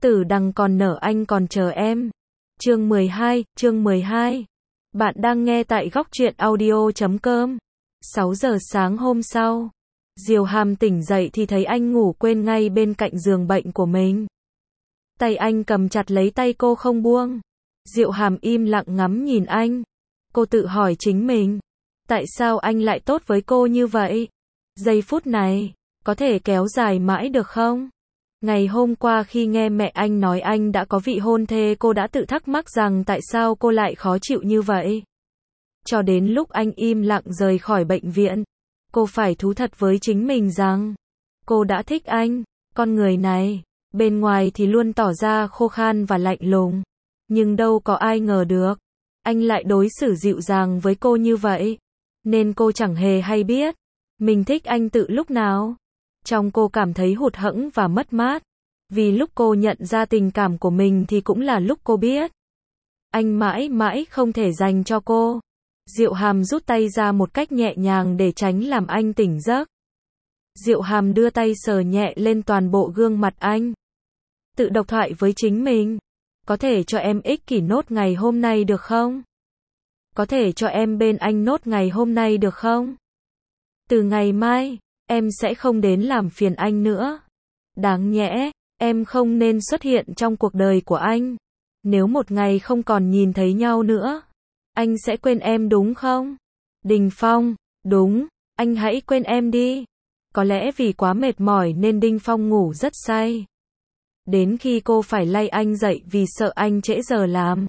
Tử đằng còn nở anh còn chờ em. Chương 12. Bạn đang nghe tại góc truyện audio.com. 6 giờ sáng hôm sau, Diều Hàm tỉnh dậy thì thấy anh ngủ quên ngay bên cạnh giường bệnh của mình. Tay anh cầm chặt lấy tay cô không buông. Diệu Hàm im lặng ngắm nhìn anh. Cô tự hỏi chính mình, tại sao anh lại tốt với cô như vậy? Giây phút này, có thể kéo dài mãi được không? Ngày hôm qua khi nghe mẹ anh nói anh đã có vị hôn thê, cô đã tự thắc mắc rằng tại sao cô lại khó chịu như vậy. Cho đến lúc anh im lặng rời khỏi bệnh viện, cô phải thú thật với chính mình rằng cô đã thích anh. Con người này, bên ngoài thì luôn tỏ ra khô khan và lạnh lùng, nhưng đâu có ai ngờ được anh lại đối xử dịu dàng với cô như vậy. Nên cô chẳng hề hay biết mình thích anh từ lúc nào. Trong cô cảm thấy hụt hẫng và mất mát, vì lúc cô nhận ra tình cảm của mình thì cũng là lúc cô biết anh mãi mãi không thể dành cho cô. Diệu Hàm rút tay ra một cách nhẹ nhàng để tránh làm anh tỉnh giấc. Diệu Hàm đưa tay sờ nhẹ lên toàn bộ gương mặt anh. Tự độc thoại với chính mình. Có thể cho em ích kỷ nốt ngày hôm nay được không? Có thể cho em bên anh nốt ngày hôm nay được không? Từ ngày mai, em sẽ không đến làm phiền anh nữa. Đáng nhẽ, em không nên xuất hiện trong cuộc đời của anh. Nếu một ngày không còn nhìn thấy nhau nữa, anh sẽ quên em đúng không? Đình Phong, đúng, anh hãy quên em đi. Có lẽ vì quá mệt mỏi nên Đinh Phong ngủ rất say. Đến khi cô phải lay anh dậy vì sợ anh trễ giờ làm.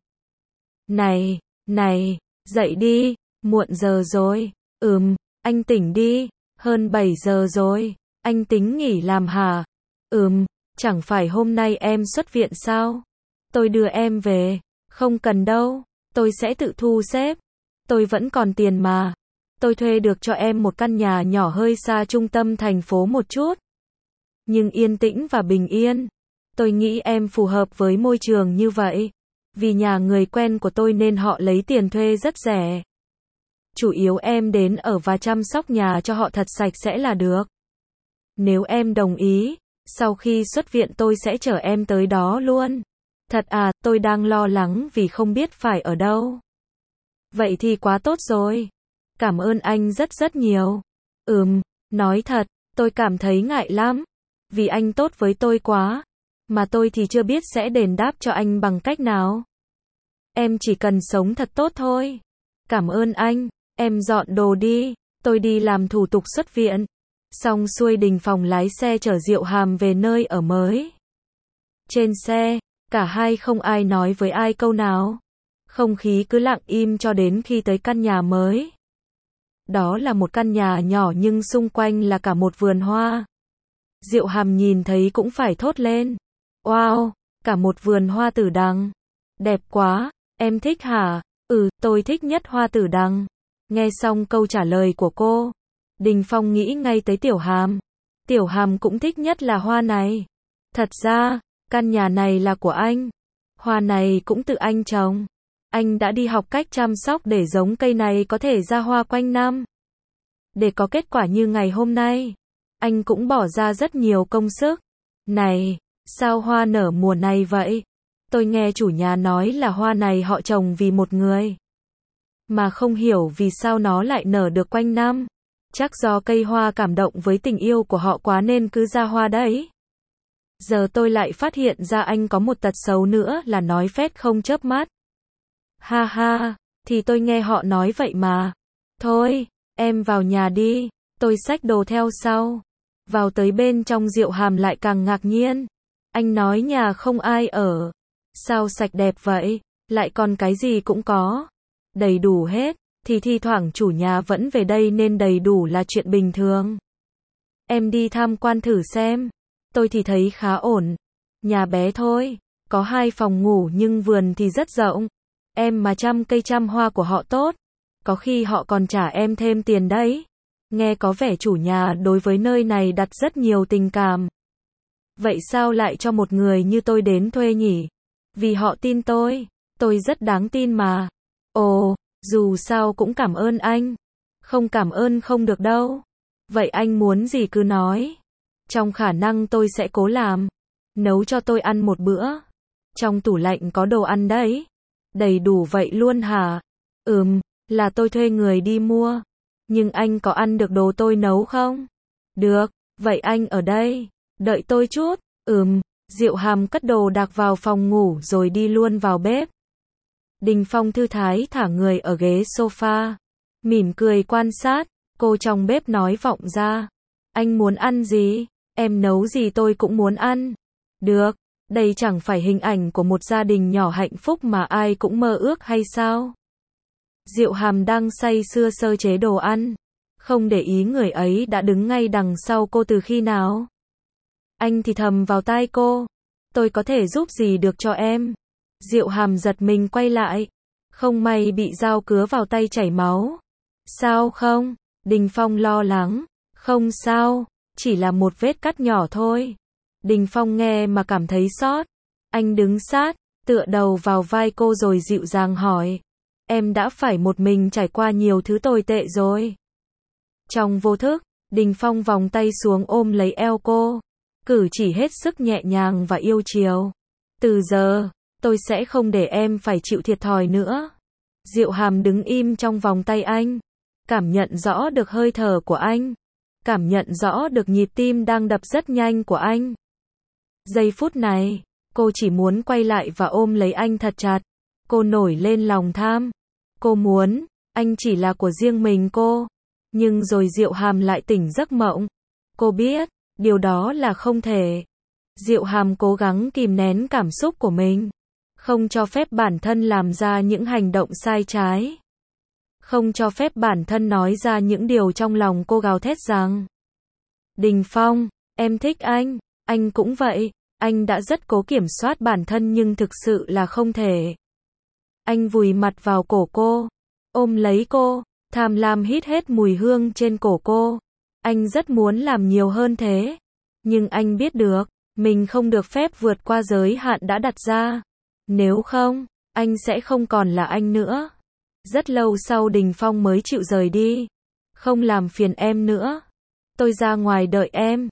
Này, dậy đi, muộn giờ rồi. Anh tỉnh đi, hơn 7 giờ rồi, anh tính nghỉ làm hả? Chẳng phải hôm nay em xuất viện sao? Tôi đưa em về. Không cần đâu, tôi sẽ tự thu xếp. Tôi vẫn còn tiền mà. Tôi thuê được cho em một căn nhà nhỏ hơi xa trung tâm thành phố một chút, nhưng yên tĩnh và bình yên. Tôi nghĩ em phù hợp với môi trường như vậy. Vì nhà người quen của tôi nên họ lấy tiền thuê rất rẻ. Chủ yếu em đến ở và chăm sóc nhà cho họ thật sạch sẽ là được. Nếu em đồng ý, sau khi xuất viện tôi sẽ chở em tới đó luôn. Thật à, tôi đang lo lắng vì không biết phải ở đâu. Vậy thì quá tốt rồi. Cảm ơn anh rất nhiều. Nói thật, tôi cảm thấy ngại lắm. Vì anh tốt với tôi quá. Mà tôi thì chưa biết sẽ đền đáp cho anh bằng cách nào. Em chỉ cần sống thật tốt thôi. Cảm ơn anh. Em dọn đồ đi, tôi đi làm thủ tục xuất viện. Xong xuôi Đình Phong lái xe chở Diệu Hàm về nơi ở mới. Trên xe, cả hai không ai nói với ai câu nào. Không khí cứ lặng im cho đến khi tới căn nhà mới. Đó là một căn nhà nhỏ nhưng xung quanh là cả một vườn hoa. Diệu Hàm nhìn thấy cũng phải thốt lên. Wow, cả một vườn hoa tử đằng. Đẹp quá, em thích hả? Tôi thích nhất hoa tử đằng. Nghe xong câu trả lời của cô, Đình Phong nghĩ ngay tới Tiểu Hàm. Tiểu Hàm cũng thích nhất là hoa này. Thật ra, căn nhà này là của anh. Hoa này cũng tự anh trồng. Anh đã đi học cách chăm sóc để giống cây này có thể ra hoa quanh năm. Để có kết quả như ngày hôm nay, anh cũng bỏ ra rất nhiều công sức. Này, sao hoa nở mùa này vậy? Tôi nghe chủ nhà nói là hoa này họ trồng vì một người. Mà không hiểu vì sao nó lại nở được quanh năm. Chắc do cây hoa cảm động với tình yêu của họ quá nên cứ ra hoa đấy. Giờ tôi lại phát hiện ra anh có một tật xấu nữa là nói phét không chớp mắt. Ha ha, thì tôi nghe họ nói vậy mà. Thôi, em vào nhà đi, tôi xách đồ theo sau. Vào tới bên trong Diệu Hàm lại càng ngạc nhiên. Anh nói nhà không ai ở. Sao sạch đẹp vậy, lại còn cái gì cũng có. Đầy đủ hết, thì thi thoảng chủ nhà vẫn về đây nên đầy đủ là chuyện bình thường. Em đi tham quan thử xem. Tôi thì thấy khá ổn. Nhà bé thôi, có 2 phòng ngủ nhưng vườn thì rất rộng. Em mà chăm cây chăm hoa của họ tốt, có khi họ còn trả em thêm tiền đấy. Nghe có vẻ chủ nhà đối với nơi này đặt rất nhiều tình cảm. Vậy sao lại cho một người như tôi đến thuê nhỉ? Vì họ tin tôi rất đáng tin mà. Ồ, dù sao cũng cảm ơn anh. Không cảm ơn không được đâu. Vậy anh muốn gì cứ nói. Trong khả năng tôi sẽ cố làm. nấu cho tôi ăn một bữa. Trong tủ lạnh có đồ ăn đấy. Đầy đủ vậy luôn hả? Là tôi thuê người đi mua. Nhưng anh có ăn được đồ tôi nấu không? Được, vậy anh ở đây. Đợi tôi chút. Diệu Hàm cất đồ đạc vào phòng ngủ rồi đi luôn vào bếp. Đình Phong thư thái thả người ở ghế sofa. Mỉm cười quan sát. Cô trong bếp nói vọng ra. Anh muốn ăn gì? Em nấu gì tôi cũng muốn ăn. Được, đây chẳng phải hình ảnh của một gia đình nhỏ hạnh phúc mà ai cũng mơ ước hay sao? Diệu Hàm đang say sưa sơ chế đồ ăn. Không để ý người ấy đã đứng ngay đằng sau cô từ khi nào. Anh thì thầm vào tai cô. Tôi có thể giúp gì được cho em? Diệu Hàm giật mình quay lại. Không may bị dao cứa vào tay chảy máu. Sao không? Đình Phong lo lắng. Không sao, chỉ là một vết cắt nhỏ thôi. Đình Phong nghe mà cảm thấy xót. Anh đứng sát, tựa đầu vào vai cô rồi dịu dàng hỏi. Em đã phải một mình trải qua nhiều thứ tồi tệ rồi. Trong vô thức, Đình Phong vòng tay xuống ôm lấy eo cô. Cử chỉ hết sức nhẹ nhàng và yêu chiều. Từ giờ, tôi sẽ không để em phải chịu thiệt thòi nữa. Diệu Hàm đứng im trong vòng tay anh. Cảm nhận rõ được hơi thở của anh. Cảm nhận rõ được nhịp tim đang đập rất nhanh của anh. Giây phút này, cô chỉ muốn quay lại và ôm lấy anh thật chặt. Cô nổi lên lòng tham. Cô muốn, anh chỉ là của riêng mình cô. Nhưng rồi Diệu Hàm lại tỉnh giấc mộng. Cô biết, điều đó là không thể. Diệu Hàm cố gắng kìm nén cảm xúc của mình. Không cho phép bản thân làm ra những hành động sai trái. Không cho phép bản thân nói ra những điều trong lòng cô gào thét rằng. Đình Phong, em thích anh cũng vậy. Anh đã rất cố kiểm soát bản thân nhưng thực sự là không thể. Anh vùi mặt vào cổ cô, ôm lấy cô, tham lam hít hết mùi hương trên cổ cô. Anh rất muốn làm nhiều hơn thế. Nhưng anh biết được, mình không được phép vượt qua giới hạn đã đặt ra. Nếu không, anh sẽ không còn là anh nữa. Rất lâu sau Đình Phong mới chịu rời đi. Không làm phiền em nữa. Tôi ra ngoài đợi em.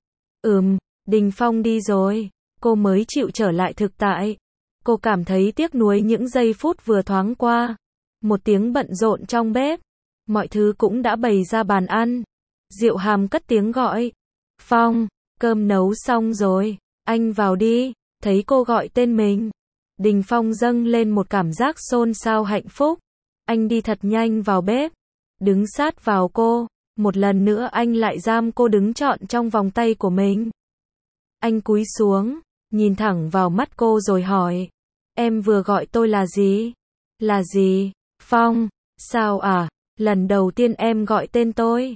Đình Phong đi rồi. Cô mới chịu trở lại thực tại. Cô cảm thấy tiếc nuối những giây phút vừa thoáng qua. Một tiếng bận rộn trong bếp. Mọi thứ cũng đã bày ra bàn ăn. Diệu Hàm cất tiếng gọi. Phong, cơm nấu xong rồi. Anh vào đi. Thấy cô gọi tên mình. Đình Phong dâng lên một cảm giác xôn xao hạnh phúc. Anh đi thật nhanh vào bếp. Đứng sát vào cô. Một lần nữa anh lại giam cô đứng trọn trong vòng tay của mình. Anh cúi xuống, nhìn thẳng vào mắt cô rồi hỏi. Em vừa gọi tôi là gì? Là gì? Phong, sao à? Lần đầu tiên em gọi tên tôi.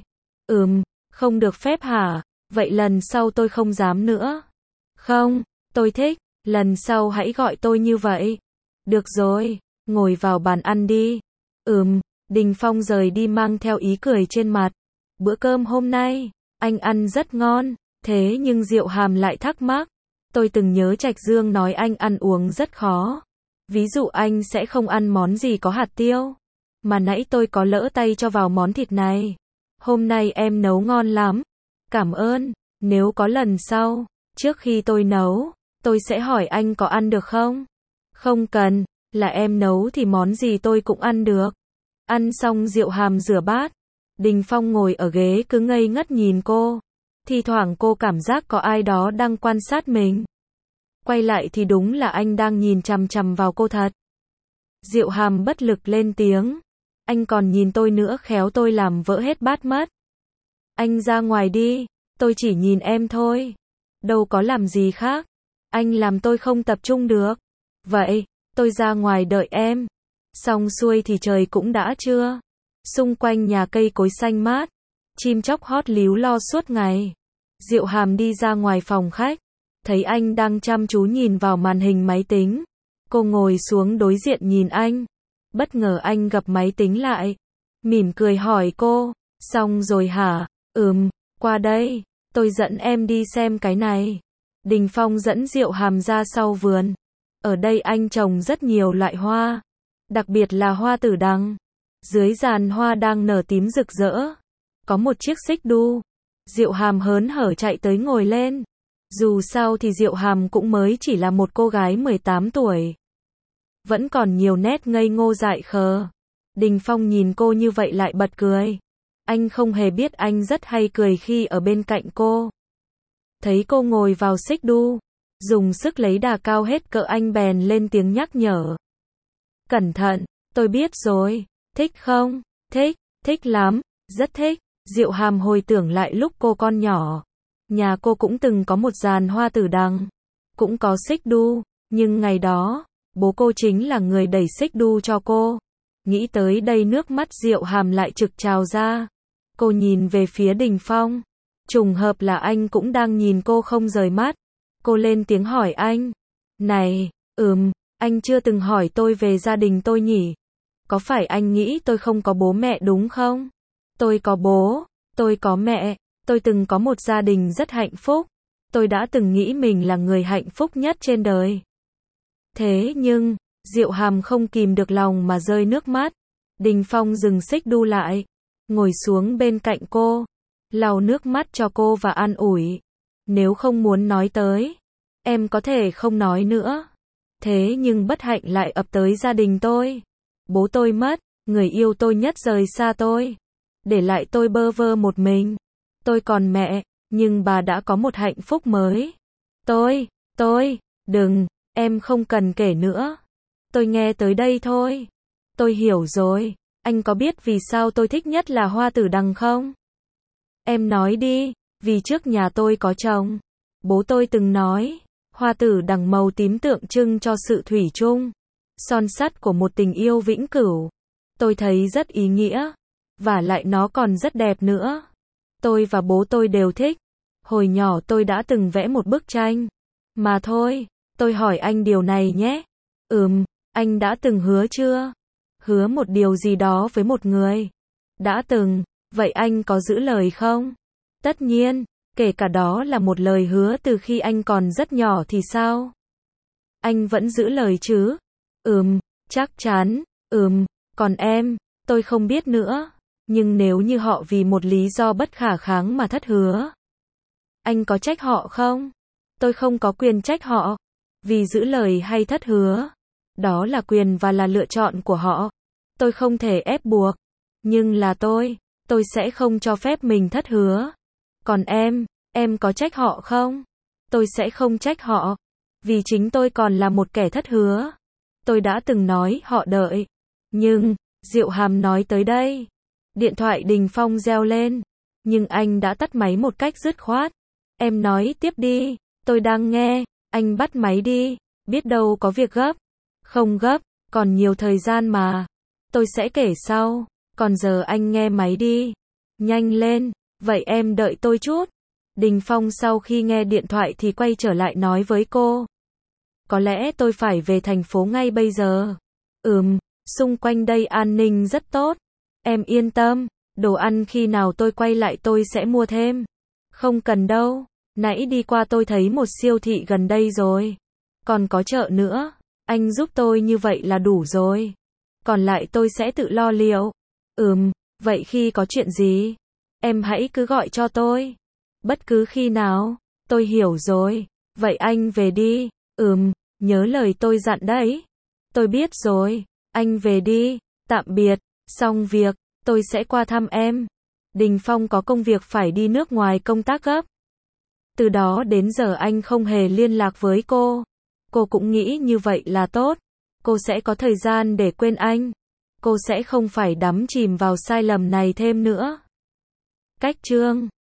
Không được phép hả? Vậy lần sau tôi không dám nữa. Không, tôi thích, lần sau hãy gọi tôi như vậy. Được rồi, ngồi vào bàn ăn đi. Đình Phong rời đi mang theo ý cười trên mặt. Bữa cơm hôm nay, anh ăn rất ngon, thế nhưng Diệu Hàm lại thắc mắc. Tôi từng nhớ Trạch Dương nói anh ăn uống rất khó. Ví dụ anh sẽ không ăn món gì có hạt tiêu. Mà nãy tôi có lỡ tay cho vào món thịt này. Hôm nay em nấu ngon lắm. Cảm ơn, nếu có lần sau, trước khi tôi nấu, tôi sẽ hỏi anh có ăn được không? Không cần, là em nấu thì món gì tôi cũng ăn được. Ăn xong Diệu Hàm rửa bát. Đình Phong ngồi ở ghế cứ ngây ngất nhìn cô. Thì thoảng cô cảm giác có ai đó đang quan sát mình. Quay lại thì đúng là anh đang nhìn chằm chằm vào cô thật. Diệu Hàm bất lực lên tiếng. Anh còn nhìn tôi nữa khéo tôi làm vỡ hết bát mất. Anh ra ngoài đi, tôi chỉ nhìn em thôi. Đâu có làm gì khác. Anh làm tôi không tập trung được. Vậy, tôi ra ngoài đợi em. Xong xuôi thì trời cũng đã trưa. Xung quanh nhà cây cối xanh mát. Chim chóc hót líu lo suốt ngày. Diệu Hàm đi ra ngoài phòng khách. Thấy anh đang chăm chú nhìn vào màn hình máy tính. Cô ngồi xuống đối diện nhìn anh. Bất ngờ anh gập máy tính lại. Mỉm cười hỏi cô. Xong rồi hả? Qua đây. Tôi dẫn em đi xem cái này. Đình Phong dẫn Diệu Hàm ra sau vườn. Ở đây anh trồng rất nhiều loại hoa. Đặc biệt là hoa tử đằng. Dưới giàn hoa đang nở tím rực rỡ. Có một chiếc xích đu. Diệu Hàm hớn hở chạy tới ngồi lên. Dù sao thì Diệu Hàm cũng mới chỉ là một cô gái 18 tuổi. Vẫn còn nhiều nét ngây ngô dại khờ. Đình Phong nhìn cô như vậy lại bật cười. Anh không hề biết anh rất hay cười khi ở bên cạnh cô. Thấy cô ngồi vào xích đu, dùng sức lấy đà cao hết cỡ, anh bèn lên tiếng nhắc nhở. Cẩn thận, tôi biết rồi. Thích không? Thích, thích lắm, rất thích. Diệu Hàm hồi tưởng lại lúc cô con nhỏ. Nhà cô cũng từng có một giàn hoa tử đằng. Cũng có xích đu, nhưng ngày đó, bố cô chính là người đẩy xích đu cho cô. Nghĩ tới đây nước mắt Diệu Hàm lại trực trào ra. Cô nhìn về phía Đình Phong. Trùng hợp là anh cũng đang nhìn cô không rời mắt. Cô lên tiếng hỏi anh. Này, anh chưa từng hỏi tôi về gia đình tôi nhỉ? Có phải anh nghĩ tôi không có bố mẹ đúng không? Tôi có bố, tôi có mẹ, tôi từng có một gia đình rất hạnh phúc. Tôi đã từng nghĩ mình là người hạnh phúc nhất trên đời. Thế nhưng, Diệu Hàm không kìm được lòng mà rơi nước mắt. Đình Phong dừng xích đu lại, ngồi xuống bên cạnh cô, lau nước mắt cho cô và an ủi. Nếu không muốn nói tới, em có thể không nói nữa. Thế nhưng bất hạnh lại ập tới gia đình tôi. Bố tôi mất, người yêu tôi nhất rời xa tôi, để lại tôi bơ vơ một mình. Tôi còn mẹ, nhưng bà đã có một hạnh phúc mới. Đừng, em không cần kể nữa. Tôi nghe tới đây thôi. Tôi hiểu rồi. Anh có biết vì sao tôi thích nhất là hoa tử đằng không? Em nói đi. Vì trước nhà tôi có chồng. Bố tôi từng nói, hoa tử đằng màu tím tượng trưng cho sự thủy chung, son sắt của một tình yêu vĩnh cửu. Tôi thấy rất ý nghĩa. Và lại nó còn rất đẹp nữa. Tôi và bố tôi đều thích. Hồi nhỏ tôi đã từng vẽ một bức tranh. Mà thôi, tôi hỏi anh điều này nhé. Anh đã từng hứa chưa? Hứa một điều gì đó với một người. Đã từng, vậy anh có giữ lời không? Tất nhiên, kể cả đó là một lời hứa từ khi anh còn rất nhỏ thì sao? Anh vẫn giữ lời chứ? Chắc chắn, còn em, tôi không biết nữa. Nhưng nếu như họ vì một lý do bất khả kháng mà thất hứa, anh có trách họ không? Tôi không có quyền trách họ. Vì giữ lời hay thất hứa, đó là quyền và là lựa chọn của họ. Tôi không thể ép buộc. Nhưng là tôi sẽ không cho phép mình thất hứa. Còn em có trách họ không? Tôi sẽ không trách họ. Vì chính tôi còn là một kẻ thất hứa. Tôi đã từng nói họ đợi. Nhưng, Diệu Hàm nói tới đây. Điện thoại Đình Phong reo lên. Nhưng anh đã tắt máy một cách dứt khoát. Em nói tiếp đi. Tôi đang nghe. Anh bắt máy đi. Biết đâu có việc gấp. Không gấp, còn nhiều thời gian mà. Tôi sẽ kể sau. Còn giờ anh nghe máy đi. Nhanh lên. Vậy em đợi tôi chút. Đình Phong sau khi nghe điện thoại thì quay trở lại nói với cô. Có lẽ tôi phải về thành phố ngay bây giờ. Xung quanh đây an ninh rất tốt. Em yên tâm. Đồ ăn khi nào tôi quay lại tôi sẽ mua thêm. Không cần đâu. Nãy đi qua tôi thấy một siêu thị gần đây rồi. Còn có chợ nữa. Anh giúp tôi như vậy là đủ rồi. Còn lại tôi sẽ tự lo liệu. Vậy khi có chuyện gì, em hãy cứ gọi cho tôi. Bất cứ khi nào. Tôi hiểu rồi. Vậy anh về đi. Nhớ lời tôi dặn đấy. Tôi biết rồi. Anh về đi. Tạm biệt. Xong việc, tôi sẽ qua thăm em. Đình Phong có công việc phải đi nước ngoài công tác gấp. Từ đó đến giờ anh không hề liên lạc với cô. Cô cũng nghĩ như vậy là tốt. Cô sẽ có thời gian để quên anh. Cô sẽ không phải đắm chìm vào sai lầm này thêm nữa. Cách chương